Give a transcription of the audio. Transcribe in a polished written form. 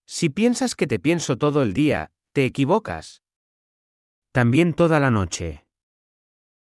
Si piensas que te pienso todo el día, te equivocas. También toda la noche.